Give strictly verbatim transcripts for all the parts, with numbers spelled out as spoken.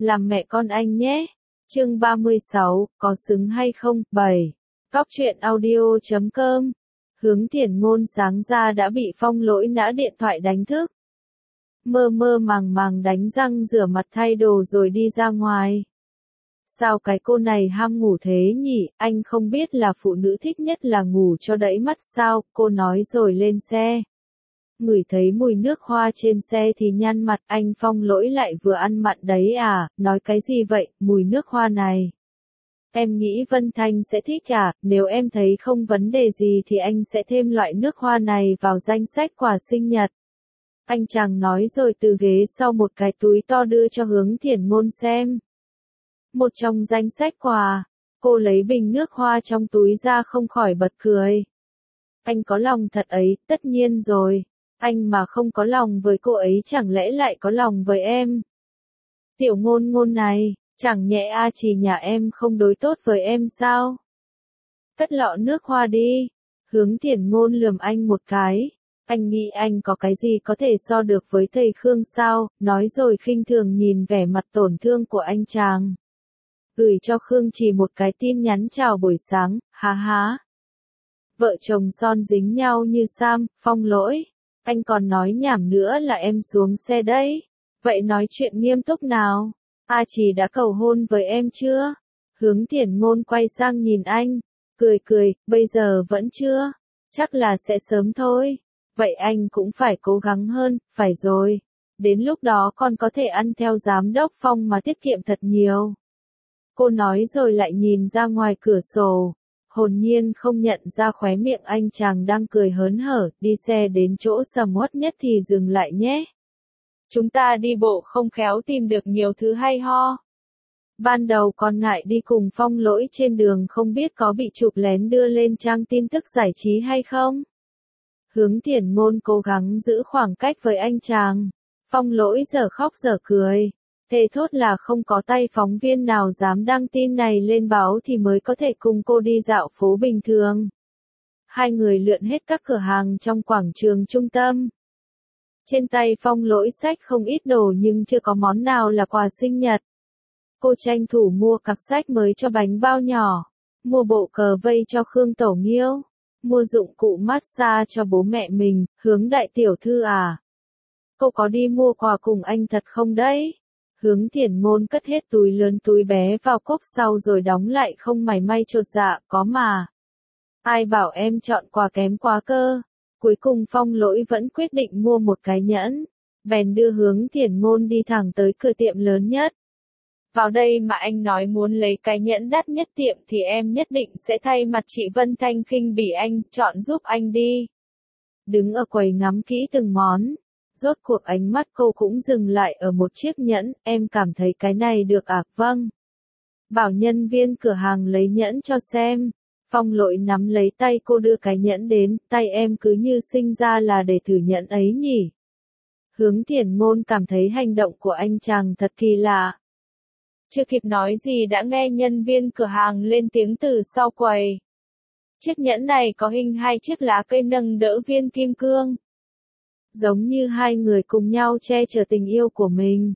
làm mẹ con anh nhé. Chương ba mươi sáu, có xứng hay không? bảy. Cóc truyện audio chấm com. Hướng Thiển Ngôn sáng ra đã bị Phong Lỗi nã điện thoại đánh thức. Mơ mơ màng màng đánh răng rửa mặt thay đồ rồi đi ra ngoài. Sao cái cô này ham ngủ thế nhỉ, anh không biết là phụ nữ thích nhất là ngủ cho đẫy mắt sao, cô nói rồi lên xe. Ngửi thấy mùi nước hoa trên xe thì nhăn mặt, anh Phong Lỗi lại vừa ăn mặn đấy à, nói cái gì vậy, mùi nước hoa này. Em nghĩ Vân Thanh sẽ thích à, nếu em thấy không vấn đề gì thì anh sẽ thêm loại nước hoa này vào danh sách quà sinh nhật. Anh chàng nói rồi từ ghế sau một cái túi to đưa cho Hướng Thiển Ngôn xem. Một trong danh sách quà, cô lấy bình nước hoa trong túi ra không khỏi bật cười. Anh có lòng thật ấy, tất nhiên rồi. Anh mà không có lòng với cô ấy chẳng lẽ lại có lòng với em. Tiểu Ngôn Ngôn này, chẳng nhẽ A Trì nhà em không đối tốt với em sao? Cất lọ nước hoa đi. Hướng Thiển Ngôn lườm anh một cái. Anh nghĩ anh có cái gì có thể so được với thầy Khương sao, nói rồi khinh thường nhìn vẻ mặt tổn thương của anh chàng. Gửi cho Khương Trì một cái tin nhắn chào buổi sáng, há há. Vợ chồng son dính nhau như Sam, Phong Lỗi. Anh còn nói nhảm nữa là em xuống xe đấy. Vậy nói chuyện nghiêm túc nào. A Trì đã cầu hôn với em chưa? Hướng Thiển Ngôn quay sang nhìn anh. Cười cười, bây giờ vẫn chưa. Chắc là sẽ sớm thôi. Vậy anh cũng phải cố gắng hơn, phải rồi. Đến lúc đó con có thể ăn theo giám đốc Phong mà tiết kiệm thật nhiều. Cô nói rồi lại nhìn ra ngoài cửa sổ. Hồn nhiên không nhận ra khóe miệng anh chàng đang cười hớn hở, đi xe đến chỗ sầm uất nhất thì dừng lại nhé. Chúng ta đi bộ không khéo tìm được nhiều thứ hay ho. Ban đầu còn ngại đi cùng Phong Lỗi trên đường không biết có bị chụp lén đưa lên trang tin tức giải trí hay không. Hướng Thiển Ngôn cố gắng giữ khoảng cách với anh chàng. Phong Lỗi giờ khóc giờ cười. Thề thốt là không có tay phóng viên nào dám đăng tin này lên báo thì mới có thể cùng cô đi dạo phố bình thường. Hai người lượn hết các cửa hàng trong quảng trường trung tâm. Trên tay Phong Lỗi xách không ít đồ nhưng chưa có món nào là quà sinh nhật. Cô tranh thủ mua cặp sách mới cho bánh bao nhỏ, mua bộ cờ vây cho Khương Tổ Nghiêu, mua dụng cụ massage cho bố mẹ mình. Hướng đại tiểu thư à? Cô có đi mua quà cùng anh thật không đấy? Hướng Thiển Ngôn cất hết túi lớn túi bé vào cốp sau rồi đóng lại không mảy may chột dạ, có mà. Ai bảo em chọn quà kém quá cơ. Cuối cùng Phong Lỗi vẫn quyết định mua một cái nhẫn. Bèn đưa Hướng Thiển Ngôn đi thẳng tới cửa tiệm lớn nhất. Vào đây mà anh nói muốn lấy cái nhẫn đắt nhất tiệm thì em nhất định sẽ thay mặt chị Vân Thanh khinh bỉ anh, chọn giúp anh đi. Đứng ở quầy ngắm kỹ từng món. Rốt cuộc ánh mắt cô cũng dừng lại ở một chiếc nhẫn, em cảm thấy cái này được à? Vâng. Bảo nhân viên cửa hàng lấy nhẫn cho xem. Phong Lỗi nắm lấy tay cô đưa cái nhẫn đến, tay em cứ như sinh ra là để thử nhẫn ấy nhỉ. Hướng Thiển Ngôn cảm thấy hành động của anh chàng thật kỳ lạ. Chưa kịp nói gì đã nghe nhân viên cửa hàng lên tiếng từ sau quầy. Chiếc nhẫn này có hình hai chiếc lá cây nâng đỡ viên kim cương. Giống như hai người cùng nhau che chở tình yêu của mình.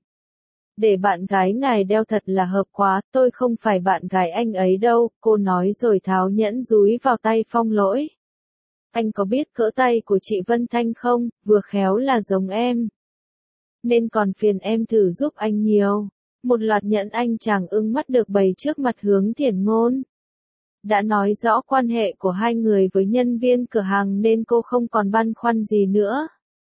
Để bạn gái ngài đeo thật là hợp quá, tôi không phải bạn gái anh ấy đâu, cô nói rồi tháo nhẫn dúi vào tay Phong Lỗi. Anh có biết cỡ tay của chị Vân Thanh không, vừa khéo là giống em. Nên còn phiền em thử giúp anh nhiều. Một loạt nhẫn anh chàng ưng mắt được bày trước mặt Hướng Thiển Ngôn. Đã nói rõ quan hệ của hai người với nhân viên cửa hàng nên cô không còn băn khoăn gì nữa.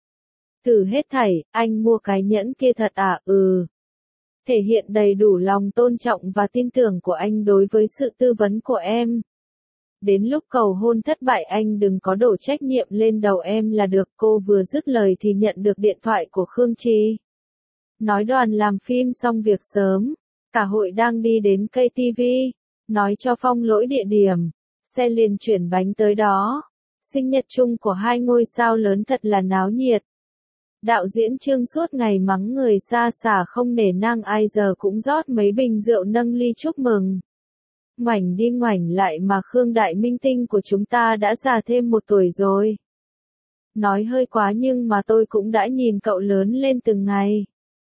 Thử hết thảy, anh mua cái nhẫn kia thật à? Ừ. Thể hiện đầy đủ lòng tôn trọng và tin tưởng của anh đối với sự tư vấn của em. Đến lúc cầu hôn thất bại anh đừng có đổ trách nhiệm lên đầu em là được. Cô vừa dứt lời thì nhận được điện thoại của Khương Trì. Nói đoàn làm phim xong việc sớm, cả hội đang đi đến ca tê vê, nói cho Phong Lỗi địa điểm, xe liền chuyển bánh tới đó. Sinh nhật chung của hai ngôi sao lớn thật là náo nhiệt. Đạo diễn Trương suốt ngày mắng người xa xả không nể nang ai giờ cũng rót mấy bình rượu nâng ly chúc mừng. Ngoảnh đi ngoảnh lại mà Khương đại minh tinh của chúng ta đã già thêm một tuổi rồi. Nói hơi quá nhưng mà tôi cũng đã nhìn cậu lớn lên từng ngày.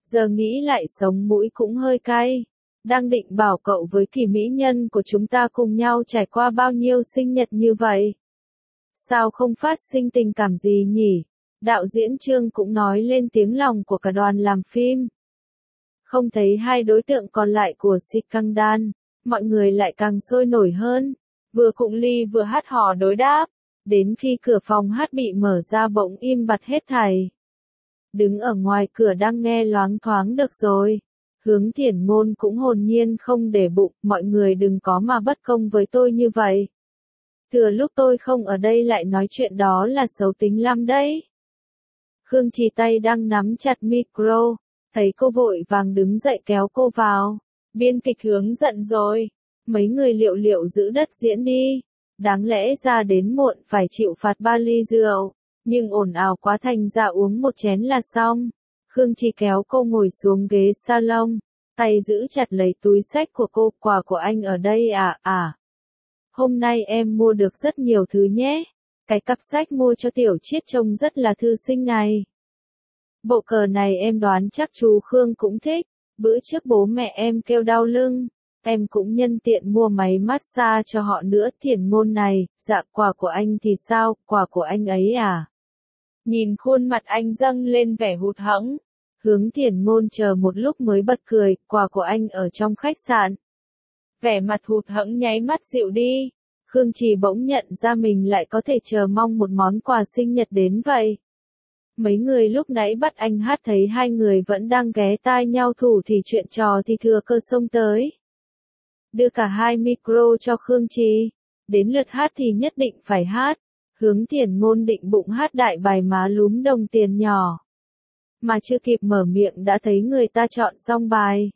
Giờ nghĩ lại sống mũi cũng hơi cay. Đang định bảo cậu với kỳ mỹ nhân của chúng ta cùng nhau trải qua bao nhiêu sinh nhật như vậy. Sao không phát sinh tình cảm gì nhỉ? Đạo diễn Trương cũng nói lên tiếng lòng của cả đoàn làm phim. Không thấy hai đối tượng còn lại của Skandal, mọi người lại càng sôi nổi hơn. Vừa cụng ly vừa hát hò đối đáp. Đến khi cửa phòng hát bị mở ra bỗng im bặt hết thảy. Đứng ở ngoài cửa đang nghe loáng thoáng được rồi. Hướng Thiển Ngôn cũng hồn nhiên không để bụng, mọi người đừng có mà bất công với tôi như vậy. Thừa lúc tôi không ở đây lại nói chuyện đó là xấu tính lắm đấy. Khương Trì tay đang nắm chặt micro, thấy cô vội vàng đứng dậy kéo cô vào. Biên kịch Hướng giận rồi, mấy người liệu liệu giữ đất diễn đi. Đáng lẽ ra đến muộn phải chịu phạt ba ly rượu, nhưng ồn ào quá thành ra uống một chén là xong. Khương Trì kéo cô ngồi xuống ghế salon, tay giữ chặt lấy túi xách của cô. Quà của anh ở đây à, à. Hôm nay em mua được rất nhiều thứ nhé. Cái cặp sách mua cho Tiểu Chiết trông rất là thư sinh này. Bộ cờ này em đoán chắc chú Khương cũng thích. Bữa trước bố mẹ em kêu đau lưng. Em cũng nhân tiện mua máy massage cho họ nữa. Thiển Ngôn này, dạ quà của anh thì sao, quà của anh ấy à? Nhìn khuôn mặt anh dâng lên vẻ hụt hẫng. Hướng Thiển Ngôn chờ một lúc mới bật cười, quà của anh ở trong khách sạn. Vẻ mặt hụt hẫng nháy mắt dịu đi. Khương Trì bỗng nhận ra mình lại có thể chờ mong một món quà sinh nhật đến vậy. Mấy người lúc nãy bắt anh hát thấy hai người vẫn đang ghé tai nhau thủ thì chuyện trò thì thừa cơ xông tới. Đưa cả hai micro cho Khương Trì. Đến lượt hát thì nhất định phải hát. Hướng Thiển Ngôn định bụng hát đại bài má lúm đồng tiền nhỏ. Mà chưa kịp mở miệng đã thấy người ta chọn xong bài.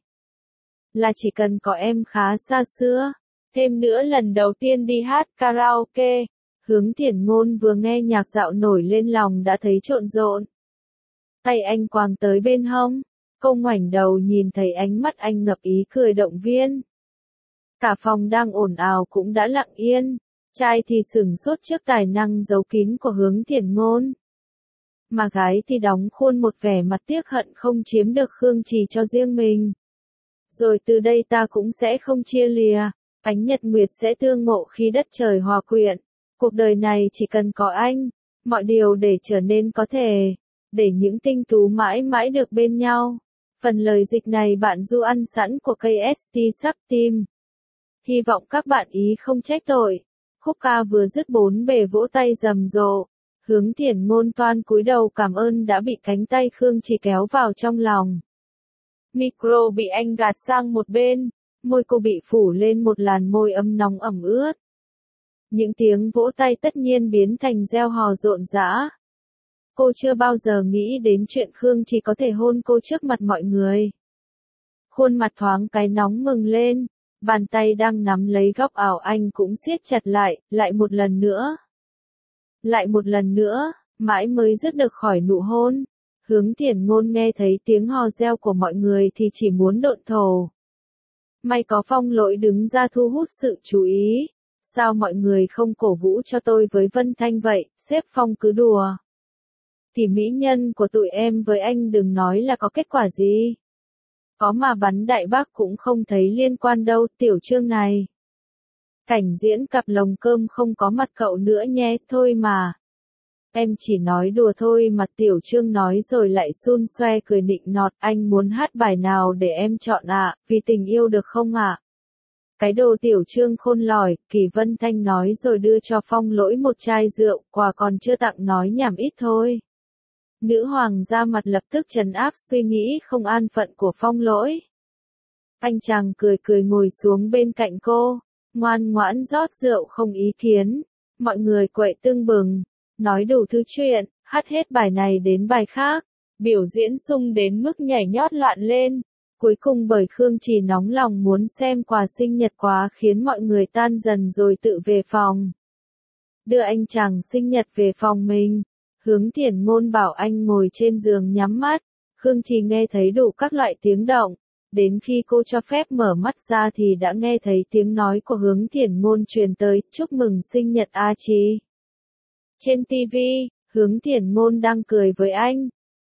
Là chỉ cần có em khá xa xưa. Thêm nữa lần đầu tiên đi hát karaoke. Hướng Thiển Ngôn vừa nghe nhạc dạo nổi lên lòng đã thấy trộn rộn. Tay anh quàng tới bên hông. Cô ngoảnh đầu nhìn thấy ánh mắt anh ngập ý cười động viên. Cả phòng đang ồn ào cũng đã lặng yên. Trai thì sửng sốt trước tài năng giấu kín của Hướng Thiển Ngôn. Mà gái thì đóng khuôn một vẻ mặt tiếc hận không chiếm được Khương Trì cho riêng mình. Rồi từ đây ta cũng sẽ không chia lìa. Ánh nhật nguyệt sẽ tương ngộ khi đất trời hòa quyện. Cuộc đời này chỉ cần có anh. Mọi điều để trở nên có thể. Để những tinh tú mãi mãi được bên nhau. Phần lời dịch này bạn du ăn sẵn của ca ét tê Sub Team. Hy vọng các bạn ý không trách tội. Khúc ca vừa dứt bốn bề vỗ tay rầm rộ. Hướng Thiển Ngôn toan cúi đầu cảm ơn đã bị cánh tay Khương Trì kéo vào trong lòng. Micro bị anh gạt sang một bên. Môi cô bị phủ lên một làn môi ấm nóng ẩm ướt. Những tiếng vỗ tay tất nhiên biến thành reo hò rộn rã. Cô chưa bao giờ nghĩ đến chuyện Khương Trì có thể hôn cô trước mặt mọi người. Khuôn mặt thoáng cái nóng mừng lên. Bàn tay đang nắm lấy góc áo anh cũng siết chặt lại, lại một lần nữa. Lại một lần nữa, mãi mới dứt được khỏi nụ hôn. Hướng Thiển Ngôn nghe thấy tiếng hò reo của mọi người thì chỉ muốn độn thổ. May có Phong Lỗi đứng ra thu hút sự chú ý. Sao mọi người không cổ vũ cho tôi với Vân Thanh vậy, sếp Phong cứ đùa. Thì mỹ nhân của tụi em với anh đừng nói là có kết quả gì. Có mà bắn đại bác cũng không thấy liên quan đâu, Tiểu Trương này. Cảnh diễn cặp lồng cơm không có mặt cậu nữa nhé, thôi mà. Em chỉ nói đùa thôi mà. Tiểu Trương nói rồi lại xun xoe cười nịnh nọt. Anh muốn hát bài nào để em chọn ạ, à, vì tình yêu được không ạ? À? Cái đồ Tiểu Trương khôn lỏi, Kỳ Vân Thanh nói rồi đưa cho Phong Lỗi một chai rượu, quà còn chưa tặng nói nhảm ít thôi. Nữ hoàng ra mặt lập tức trấn áp suy nghĩ không an phận của Phong Lỗi. Anh chàng cười cười ngồi xuống bên cạnh cô, ngoan ngoãn rót rượu không ý kiến. Mọi người quậy tưng bừng, nói đủ thứ chuyện, hát hết bài này đến bài khác, biểu diễn sung đến mức nhảy nhót loạn lên. Cuối cùng bởi Khương Trì nóng lòng muốn xem quà sinh nhật quá khiến mọi người tan dần rồi tự về phòng. Đưa anh chàng sinh nhật về phòng mình. Hướng Thiển Ngôn bảo anh ngồi trên giường nhắm mắt. Khương Trì nghe thấy đủ các loại tiếng động. Đến khi cô cho phép mở mắt ra thì đã nghe thấy tiếng nói của Hướng Thiển Ngôn truyền tới, chúc mừng sinh nhật A Trì. Trên ti vi, Hướng Thiển Ngôn đang cười với anh.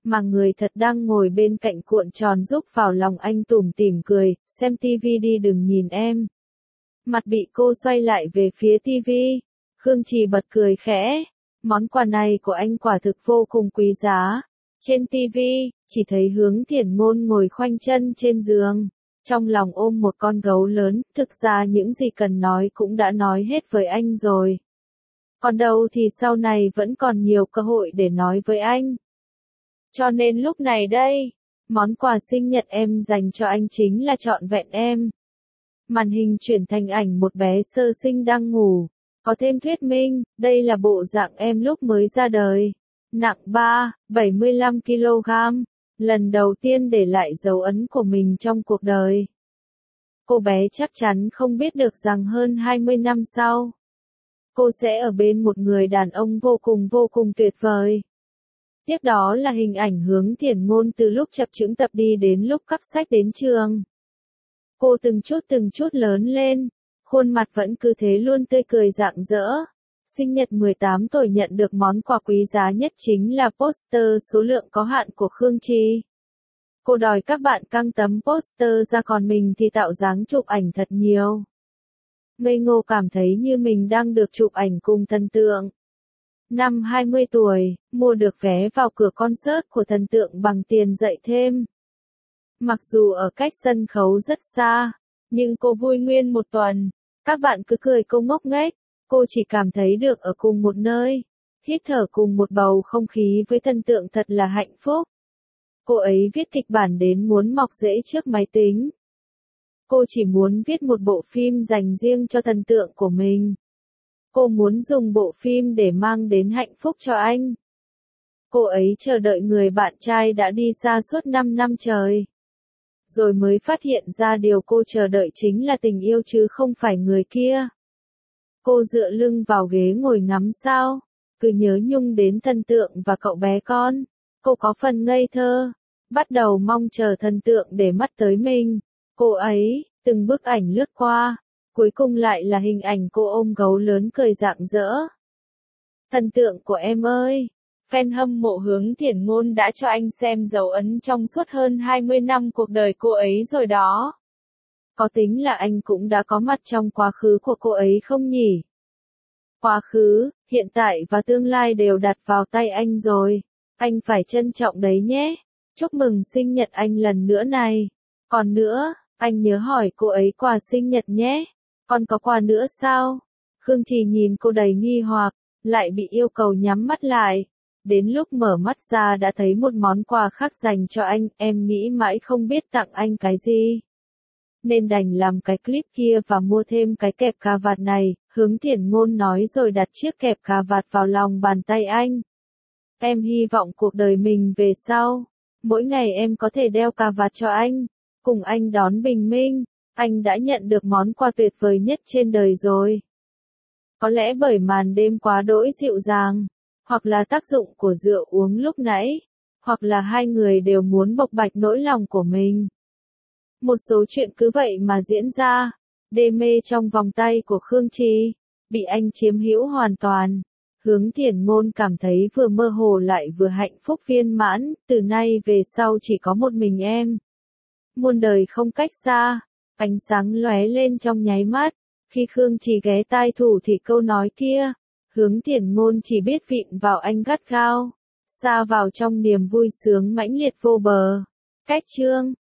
mà người thật đang ngồi bên cạnh cuộn tròn giúp vào lòng anh tủm tỉm cười, xem tivi đi đừng nhìn em. Mặt bị cô xoay lại về phía tivi, Khương Trì bật cười khẽ, món quà này của anh quả thực vô cùng quý giá. Trên tivi, chỉ thấy Hướng Thiển Ngôn ngồi khoanh chân trên giường, trong lòng ôm một con gấu lớn, thực ra những gì cần nói cũng đã nói hết với anh rồi. Còn đâu thì sau này vẫn còn nhiều cơ hội để nói với anh. Cho nên lúc này đây, món quà sinh nhật em dành cho anh chính là trọn vẹn em. Màn hình chuyển thành ảnh một bé sơ sinh đang ngủ, có thêm thuyết minh, đây là bộ dạng em lúc mới ra đời. Nặng ba phẩy bảy mươi lăm ki lô gam, lần đầu tiên để lại dấu ấn của mình trong cuộc đời. Cô bé chắc chắn không biết được rằng hơn hai mươi năm sau, cô sẽ ở bên một người đàn ông vô cùng vô cùng tuyệt vời. Tiếp đó là hình ảnh Hướng Thiển Ngôn từ lúc chập chững tập đi đến lúc cắp sách đến trường. Cô từng chút từng chút lớn lên, khuôn mặt vẫn cứ thế luôn tươi cười rạng rỡ. Sinh nhật mười tám tuổi nhận được món quà quý giá nhất chính là poster số lượng có hạn của Khương Trì. Cô đòi các bạn căng tấm poster ra còn mình thì tạo dáng chụp ảnh thật nhiều. Ngây ngô cảm thấy như mình đang được chụp ảnh cùng thần tượng. Năm hai mươi tuổi, mua được vé vào cửa concert của thần tượng bằng tiền dạy thêm. Mặc dù ở cách sân khấu rất xa, nhưng cô vui nguyên một tuần. Các bạn cứ cười cô ngốc nghếch, cô chỉ cảm thấy được ở cùng một nơi, hít thở cùng một bầu không khí với thần tượng thật là hạnh phúc. Cô ấy viết kịch bản đến muốn mọc rễ trước máy tính. Cô chỉ muốn viết một bộ phim dành riêng cho thần tượng của mình. Cô muốn dùng bộ phim để mang đến hạnh phúc cho anh. Cô ấy chờ đợi người bạn trai đã đi xa suốt năm năm trời. Rồi mới phát hiện ra điều cô chờ đợi chính là tình yêu chứ không phải người kia. Cô dựa lưng vào ghế ngồi ngắm sao, cứ nhớ nhung đến thần tượng và cậu bé con. Cô có phần ngây thơ, bắt đầu mong chờ thần tượng để mắt tới mình. Cô ấy, từng bức ảnh lướt qua, cuối cùng lại là hình ảnh cô ôm gấu lớn cười rạng rỡ. Thần tượng của em ơi! Fan hâm mộ Hướng Thiển Ngôn đã cho anh xem dấu ấn trong suốt hơn hai mươi năm cuộc đời cô ấy rồi đó. Có tính là anh cũng đã có mặt trong quá khứ của cô ấy không nhỉ? Quá khứ, hiện tại và tương lai đều đặt vào tay anh rồi. Anh phải trân trọng đấy nhé. Chúc mừng sinh nhật anh lần nữa này. Còn nữa, anh nhớ hỏi cô ấy quà sinh nhật nhé. Còn có quà nữa sao? Khương Trì nhìn cô đầy nghi hoặc, lại bị yêu cầu nhắm mắt lại. Đến lúc mở mắt ra đã thấy một món quà khác dành cho anh, em nghĩ mãi không biết tặng anh cái gì. Nên đành làm cái clip kia và mua thêm cái kẹp cà vạt này, Hướng Thiển Ngôn nói rồi đặt chiếc kẹp cà vạt vào lòng bàn tay anh. Em hy vọng cuộc đời mình về sau, mỗi ngày em có thể đeo cà vạt cho anh, cùng anh đón bình minh, anh đã nhận được món quà tuyệt vời nhất trên đời rồi. Có lẽ bởi màn đêm quá đỗi dịu dàng, hoặc là tác dụng của rượu uống lúc nãy, hoặc là hai người đều muốn bộc bạch nỗi lòng của mình. Một số chuyện cứ vậy mà diễn ra, đê mê trong vòng tay của Khương Trì, bị anh chiếm hữu hoàn toàn. Hướng Thiển Ngôn cảm thấy vừa mơ hồ lại vừa hạnh phúc viên mãn, từ nay về sau chỉ có một mình em. Muôn đời không cách xa, ánh sáng lóe lên trong nháy mắt, khi Khương Trì ghé tai thủ thì câu nói kia, Hướng Thiển Ngôn chỉ biết vịn vào anh gắt gao, xa vào trong niềm vui sướng mãnh liệt vô bờ. Cách chương